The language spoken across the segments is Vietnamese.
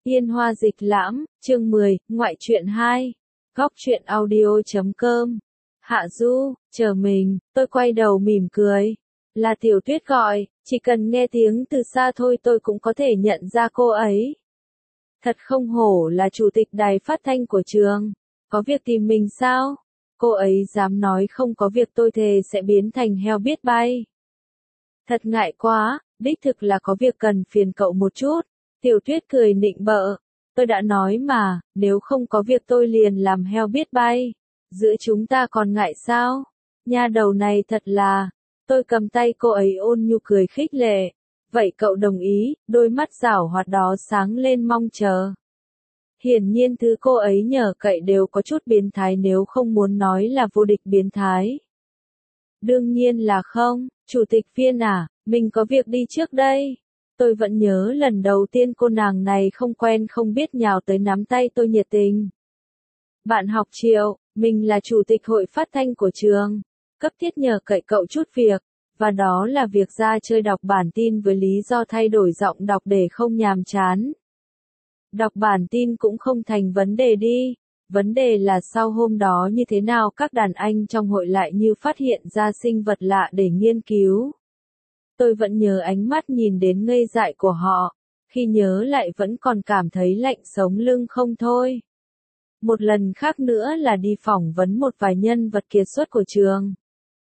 Yên Hoa Dịch Lãm, chương 10, Ngoại truyện 2. Góc truyện audio.com. Hạ Du, chờ mình, tôi quay đầu mỉm cười. Là Tiểu Tuyết gọi, chỉ cần nghe tiếng từ xa thôi tôi cũng có thể nhận ra cô ấy. Thật không hổ là chủ tịch đài phát thanh của trường. Có việc tìm mình sao? Cô ấy dám nói không có việc tôi thề sẽ biến thành heo biết bay. Thật ngại quá, đích thực là có việc cần phiền cậu một chút. Tiểu Tuyết cười nịnh bợ. Tôi đã nói mà, nếu không có việc tôi liền làm heo biết bay. Giữa chúng ta còn ngại sao? Nha đầu này thật là. Tôi cầm tay cô ấy ôn nhu cười khích lệ. Vậy cậu đồng ý, đôi mắt giảo hoạt đó sáng lên mong chờ. Hiển nhiên thứ cô ấy nhờ cậy đều có chút biến thái nếu không muốn nói là vô địch biến thái. Đương nhiên là không, chủ tịch Viên à, mình có việc đi trước đây. Tôi vẫn nhớ lần đầu tiên cô nàng này không quen không biết nhào tới nắm tay tôi nhiệt tình. Bạn học Triệu, mình là chủ tịch hội phát thanh của trường, cấp thiết nhờ cậy cậu chút việc, và đó là việc ra chơi đọc bản tin với lý do thay đổi giọng đọc để không nhàm chán. Đọc bản tin cũng không thành vấn đề đi, vấn đề là sau hôm đó như thế nào các đàn anh trong hội lại như phát hiện ra sinh vật lạ để nghiên cứu. Tôi vẫn nhớ ánh mắt nhìn đến ngây dại của họ, khi nhớ lại vẫn còn cảm thấy lạnh sống lưng không thôi. Một lần khác nữa là đi phỏng vấn một vài nhân vật kiệt xuất của trường.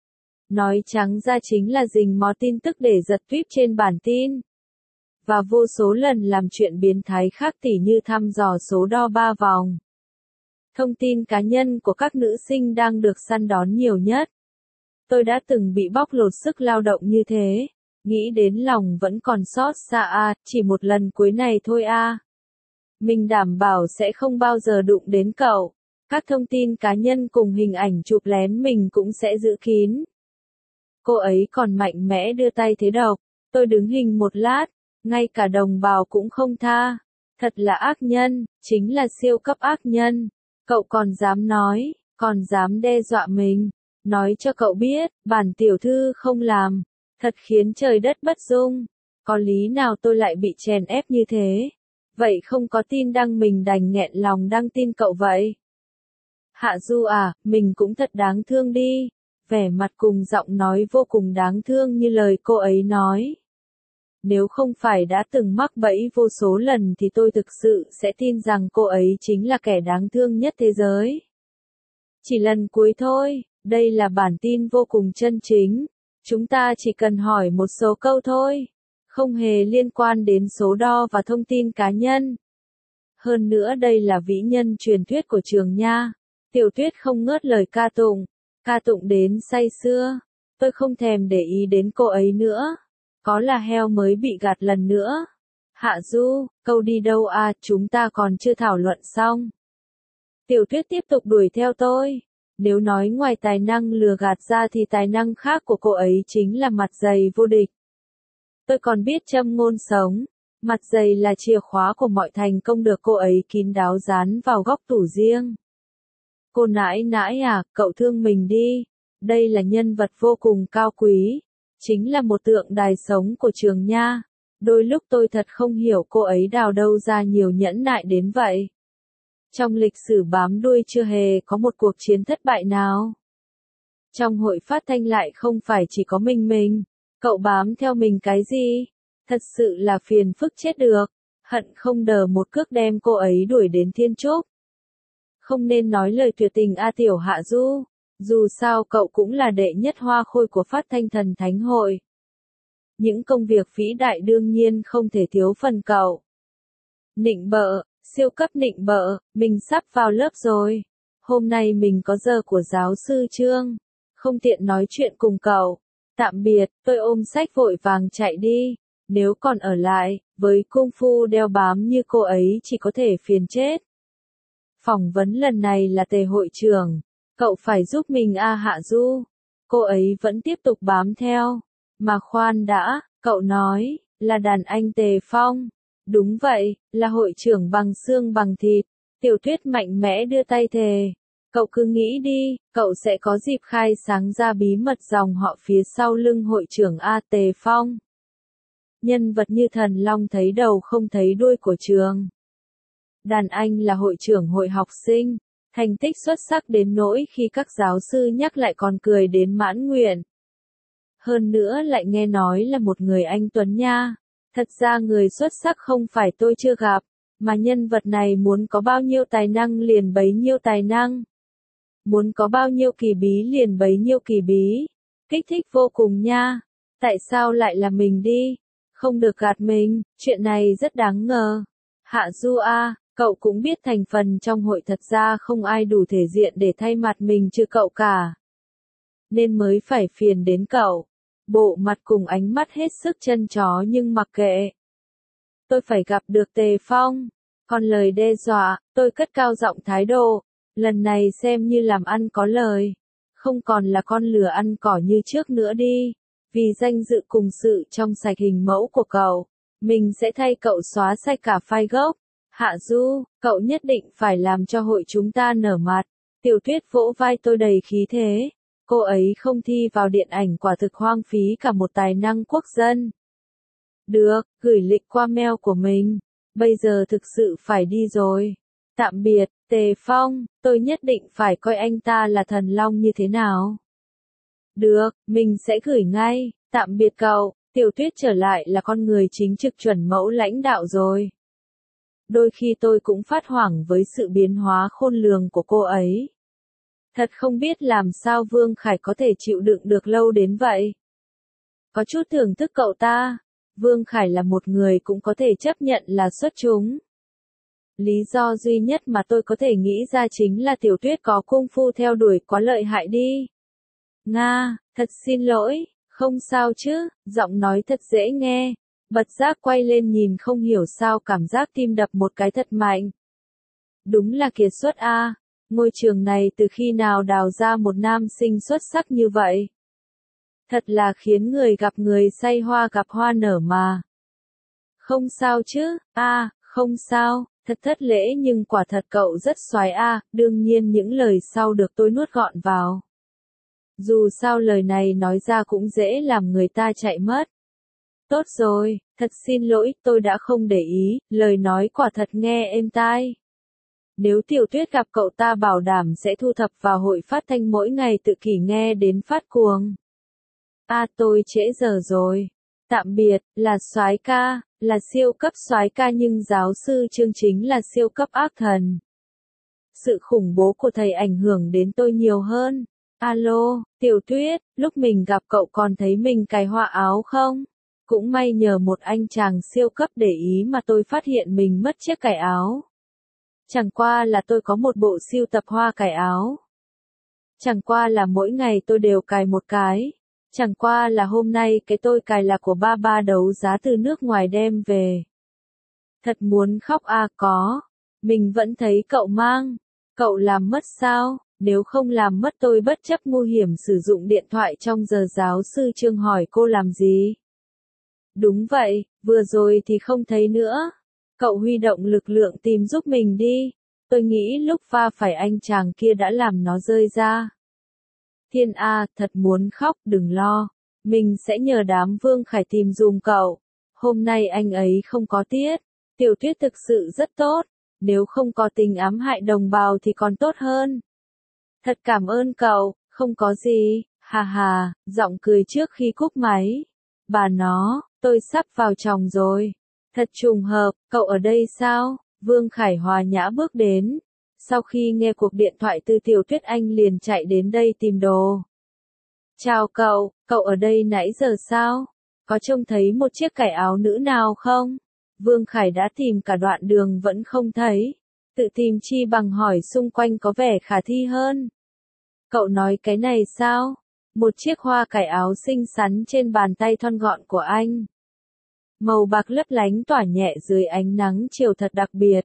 Nói trắng ra chính là rình mò tin tức để giật tweet trên bản tin. Và vô số lần làm chuyện biến thái khác tỉ như thăm dò số đo 3 vòng. Thông tin cá nhân của các nữ sinh đang được săn đón nhiều nhất. Tôi đã từng bị bóc lột sức lao động như thế. Nghĩ đến lòng vẫn còn xót xa chỉ một lần cuối này thôi Mình đảm bảo sẽ không bao giờ đụng đến cậu. Các thông tin cá nhân cùng hình ảnh chụp lén mình cũng sẽ giữ kín. Cô ấy còn mạnh mẽ đưa tay thế độc. Tôi đứng hình một lát, ngay cả đồng bào cũng không tha. Thật là ác nhân, chính là siêu cấp ác nhân. Cậu còn dám nói, còn dám đe dọa mình. Nói cho cậu biết, bản tiểu thư không làm. Thật khiến trời đất bất dung. Có lý nào tôi lại bị chèn ép như thế? Vậy không có tin đăng mình đành nghẹn lòng đăng tin cậu vậy. Hạ Du à, mình cũng thật đáng thương đi. Vẻ mặt cùng giọng nói vô cùng đáng thương như lời cô ấy nói. Nếu không phải đã từng mắc bẫy vô số lần thì tôi thực sự sẽ tin rằng cô ấy chính là kẻ đáng thương nhất thế giới. Chỉ lần cuối thôi, đây là bản tin vô cùng chân chính. Chúng ta chỉ cần hỏi một số câu thôi, không hề liên quan đến số đo và thông tin cá nhân. Hơn nữa đây là vĩ nhân truyền thuyết của trường nha. Tiểu Tuyết không ngớt lời ca tụng đến say sưa. Tôi không thèm để ý đến cô ấy nữa. Có là heo mới bị gạt lần nữa. Hạ Du, câu đi đâu chúng ta còn chưa thảo luận xong. Tiểu Tuyết tiếp tục đuổi theo tôi. Nếu nói ngoài tài năng lừa gạt ra thì tài năng khác của cô ấy chính là mặt dày vô địch. Tôi còn biết châm ngôn sống, mặt dày là chìa khóa của mọi thành công được cô ấy kín đáo dán vào góc tủ riêng. Cô nãi nãi cậu thương mình đi, đây là nhân vật vô cùng cao quý, chính là một tượng đài sống của trường nha. Đôi lúc tôi thật không hiểu cô ấy đào đâu ra nhiều nhẫn nại đến vậy. Trong lịch sử bám đuôi chưa hề có một cuộc chiến thất bại nào. Trong hội phát thanh lại không phải chỉ có mình, cậu bám theo mình cái gì? Thật sự là phiền phức chết được, hận không đờ một cước đem cô ấy đuổi đến thiên trúc. Không nên nói lời tuyệt tình Tiểu Hạ Du, dù sao cậu cũng là đệ nhất hoa khôi của phát thanh thần thánh hội. Những công việc vĩ đại đương nhiên không thể thiếu phần cậu. Nịnh bợ. Siêu cấp nịnh bợ, mình sắp vào lớp rồi. Hôm nay mình có giờ của giáo sư Trương. Không tiện nói chuyện cùng cậu. Tạm biệt, tôi ôm sách vội vàng chạy đi. Nếu còn ở lại, với công phu đeo bám như cô ấy chỉ có thể phiền chết. Phỏng vấn lần này là Tề hội trưởng. Cậu phải giúp mình Hạ Du. Cô ấy vẫn tiếp tục bám theo. Mà khoan đã, cậu nói, là đàn anh Tề Phong. Đúng vậy, là hội trưởng bằng xương bằng thịt. Tiểu Tuyết mạnh mẽ đưa tay thề. Cậu cứ nghĩ đi, cậu sẽ có dịp khai sáng ra bí mật dòng họ phía sau lưng hội trưởng Tề Phong. Nhân vật như thần long thấy đầu không thấy đuôi của trường. Đàn anh là hội trưởng hội học sinh, thành tích xuất sắc đến nỗi khi các giáo sư nhắc lại còn cười đến mãn nguyện. Hơn nữa lại nghe nói là một người anh tuấn nha. Thật ra người xuất sắc không phải tôi chưa gặp, mà nhân vật này muốn có bao nhiêu tài năng liền bấy nhiêu tài năng. Muốn có bao nhiêu kỳ bí liền bấy nhiêu kỳ bí. Kích thích vô cùng nha. Tại sao lại là mình đi? Không được gạt mình, chuyện này rất đáng ngờ. Hạ Du a, cậu cũng biết thành phần trong hội thật ra không ai đủ thể diện để thay mặt mình trừ cậu cả. Nên mới phải phiền đến cậu. Bộ mặt cùng ánh mắt hết sức chân chó nhưng mặc kệ. Tôi phải gặp được Tề Phong. Còn lời đe dọa, tôi cất cao giọng thái độ. Lần này xem như làm ăn có lời. Không còn là con lừa ăn cỏ như trước nữa đi. Vì danh dự cùng sự trong sạch hình mẫu của cậu, mình sẽ thay cậu xóa sạch cả file gốc. Hạ Du, cậu nhất định phải làm cho hội chúng ta nở mặt. Tiểu Tuyết vỗ vai tôi đầy khí thế. Cô ấy không thi vào điện ảnh quả thực hoang phí cả một tài năng quốc dân. Được, gửi lịch qua mail của mình. Bây giờ thực sự phải đi rồi. Tạm biệt, Tề Phong, tôi nhất định phải coi anh ta là thần long như thế nào. Được, mình sẽ gửi ngay. Tạm biệt cậu, Tiểu Tuyết trở lại là con người chính trực chuẩn mẫu lãnh đạo rồi. Đôi khi tôi cũng phát hoảng với sự biến hóa khôn lường của cô ấy. Thật không biết làm sao Vương Khải có thể chịu đựng được lâu đến vậy. Có chút thưởng thức cậu ta. Vương Khải là một người cũng có thể chấp nhận là xuất chúng. Lý do duy nhất mà tôi có thể nghĩ ra chính là Tiểu Tuyết có công phu theo đuổi quá lợi hại đi. Nga, thật xin lỗi, không sao chứ, giọng nói thật dễ nghe. Bật giác quay lên nhìn không hiểu sao cảm giác tim đập một cái thật mạnh. Đúng là kiệt xuất a. Ngôi trường này từ khi nào đào ra một nam sinh xuất sắc như vậy? Thật là khiến người gặp người say hoa gặp hoa nở mà. Không sao chứ, không sao, thật thất lễ nhưng quả thật cậu rất soái a, đương nhiên những lời sau được tôi nuốt gọn vào. Dù sao lời này nói ra cũng dễ làm người ta chạy mất. Tốt rồi, thật xin lỗi, tôi đã không để ý, lời nói quả thật nghe êm tai. Nếu Tiểu Tuyết gặp cậu ta bảo đảm sẽ thu thập vào hội phát thanh mỗi ngày tự kỷ nghe đến phát cuồng. Tôi trễ giờ rồi. Tạm biệt, là soái ca, là siêu cấp soái ca nhưng giáo sư Trương chính là siêu cấp ác thần. Sự khủng bố của thầy ảnh hưởng đến tôi nhiều hơn. Alo, Tiểu Tuyết, lúc mình gặp cậu còn thấy mình cài hoa áo không? Cũng may nhờ một anh chàng siêu cấp để ý mà tôi phát hiện mình mất chiếc cài áo. Chẳng qua là tôi có một bộ sưu tập hoa cài áo. Chẳng qua là mỗi ngày tôi đều cài một cái. Chẳng qua là hôm nay cái tôi cài là của ba đấu giá từ nước ngoài đem về. Thật muốn khóc có. Mình vẫn thấy cậu mang. Cậu làm mất sao? Nếu không làm mất tôi bất chấp nguy hiểm sử dụng điện thoại trong giờ giáo sư Trương hỏi cô làm gì? Đúng vậy, vừa rồi thì không thấy nữa. Cậu huy động lực lượng tìm giúp mình đi. Tôi nghĩ lúc va phải anh chàng kia đã làm nó rơi ra. Thiên thật muốn khóc, đừng lo. Mình sẽ nhờ đám Vương Khải tìm dùm cậu. Hôm nay anh ấy không có tiết. Tiểu Tuyết thực sự rất tốt. Nếu không có tình ám hại đồng bào thì còn tốt hơn. Thật cảm ơn cậu, không có gì, hà, giọng cười trước khi cúp máy. Bà nó, tôi sắp vào chồng rồi. Thật trùng hợp, cậu ở đây sao? Vương Khải hòa nhã bước đến. Sau khi nghe cuộc điện thoại từ Tiểu Tuyết anh liền chạy đến đây tìm đồ. Chào cậu ở đây nãy giờ sao? Có trông thấy một chiếc cài áo nữ nào không? Vương Khải đã tìm cả đoạn đường vẫn không thấy. Tự tìm chi bằng hỏi xung quanh có vẻ khả thi hơn. Cậu nói cái này sao? Một chiếc hoa cài áo xinh xắn trên bàn tay thon gọn của anh. Màu bạc lấp lánh tỏa nhẹ dưới ánh nắng chiều thật đặc biệt.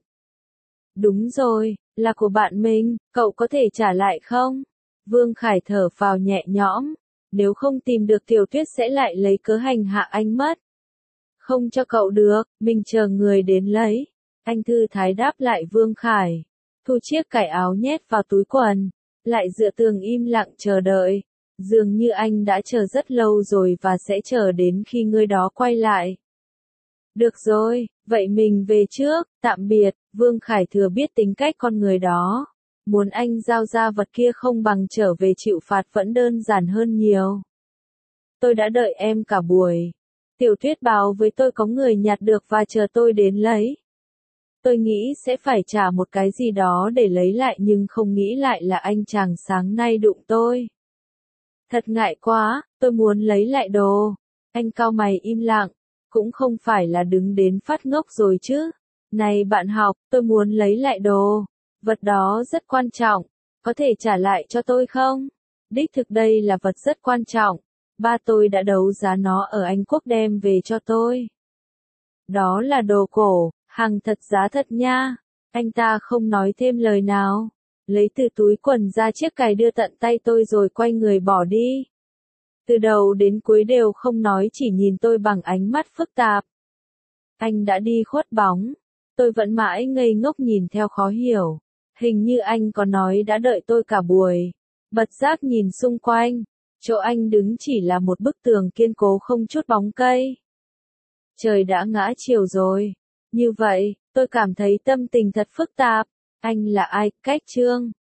Đúng rồi, là của bạn mình, cậu có thể trả lại không? Vương Khải thở phào nhẹ nhõm. Nếu không tìm được Tiểu Tuyết sẽ lại lấy cớ hành hạ anh mất. Không cho cậu được, mình chờ người đến lấy. Anh thư thái đáp lại Vương Khải. Thu chiếc cài áo nhét vào túi quần. Lại dựa tường im lặng chờ đợi. Dường như anh đã chờ rất lâu rồi và sẽ chờ đến khi người đó quay lại. Được rồi, vậy mình về trước, tạm biệt. Vương Khải Thừa biết tính cách con người đó. Muốn anh giao ra vật kia không bằng trở về chịu phạt vẫn đơn giản hơn nhiều. Tôi đã đợi em cả buổi. Tiểu Tuyết báo với tôi có người nhặt được và chờ tôi đến lấy. Tôi nghĩ sẽ phải trả một cái gì đó để lấy lại nhưng không nghĩ lại là anh chàng sáng nay đụng tôi. Thật ngại quá, tôi muốn lấy lại đồ. Anh cau mày im lặng, cũng không phải là đứng đến phát ngốc rồi chứ. Này bạn học, tôi muốn lấy lại đồ. Vật đó rất quan trọng, có thể trả lại cho tôi không? Đích thực đây là vật rất quan trọng. Ba tôi đã đấu giá nó ở Anh Quốc đem về cho tôi. Đó là đồ cổ, hàng thật giá thật nha. Anh ta không nói thêm lời nào. Lấy từ túi quần ra chiếc cài đưa tận tay tôi rồi quay người bỏ đi. Từ đầu đến cuối đều không nói chỉ nhìn tôi bằng ánh mắt phức tạp. Anh đã đi khuất bóng. Tôi vẫn mãi ngây ngốc nhìn theo khó hiểu. Hình như anh có nói đã đợi tôi cả buổi. Bật giác nhìn xung quanh. Chỗ anh đứng chỉ là một bức tường kiên cố không chút bóng cây. Trời đã ngã chiều rồi. Như vậy, tôi cảm thấy tâm tình thật phức tạp. Anh là ai, Cách Trương?